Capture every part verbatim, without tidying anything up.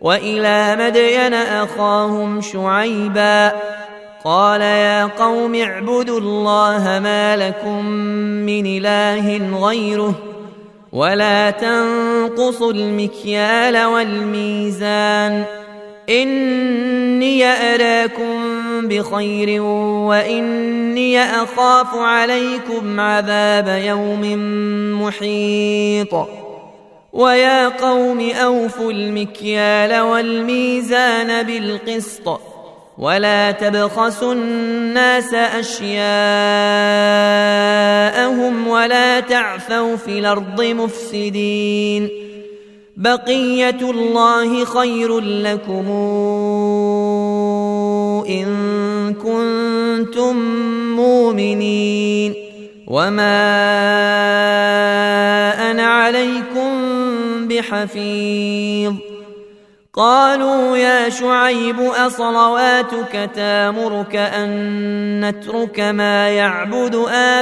وإلى مدين أخاهم شعيبا قال يا قوم اعبدوا الله ما لكم من إله غيره ولا تنقصوا المكيال والميزان إني أراكم بخير وإني أخاف عليكم عذاب يوم محيط ويا قوم أوفوا المكيال والميزان بالقسط ولا تبخسوا الناس أشياءهم ولا تعثوا في الأرض مفسدين بقية الله خير لكم إن كنتم مؤمنين وما أنا عليكم بحفيظ قالوا يا شعيب أصلواتك تامرك أن نترك ما يعبد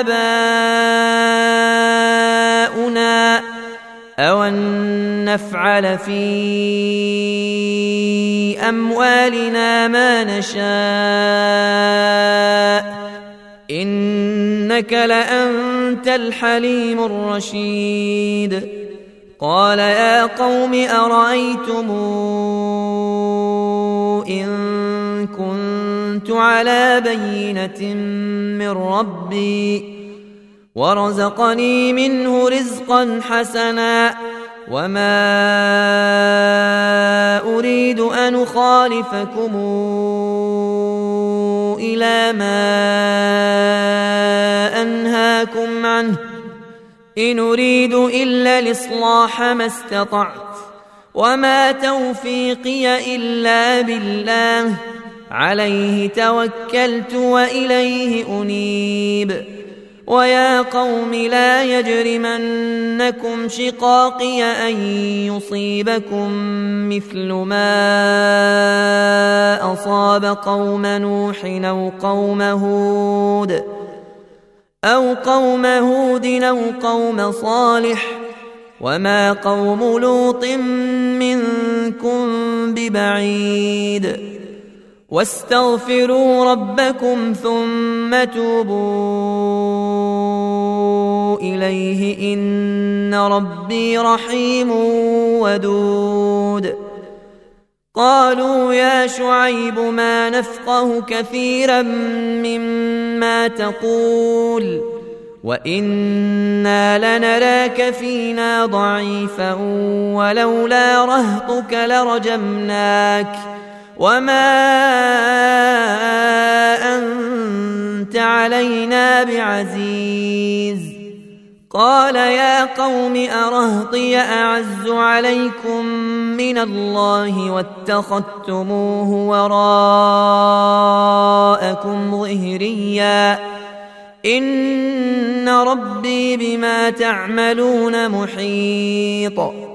آباؤنا أو أن نفعل في أموالنا ما نشاء إنك لأنت الحليم الرشيد قال يا قوم أرأيتم إن كنت على بينة من ربي ورزقني منه رزقا حسنا وما أريد أن أخالفكم إلى ما أنهاكم عنه إن أريد إلا الإصلاح ما استطعت وما توفيقي إلا بالله عليه توكلت وإليه أنيب ويا قوم لا يجرمنكم شقاقي أن يصيبكم مثل ما أصاب قوم نوح أو قوم هود أو قوم هود أو قوم صالح وما قوم لوط منكم ببعيد واستغفروا ربكم ثم توبوا إليه إن ربي رحيم ودود قالوا يا شعيب ما نفقه كثيرا مما تقول وإنا لنراك فينا ضعيفا ولولا رهطك لرجمناك وما أنت علينا بعزيز قال يا قوم أرهطي أعز عليكم من الله واتخذتموه وراءكم ظهريا إن ربي بما تعملون محيط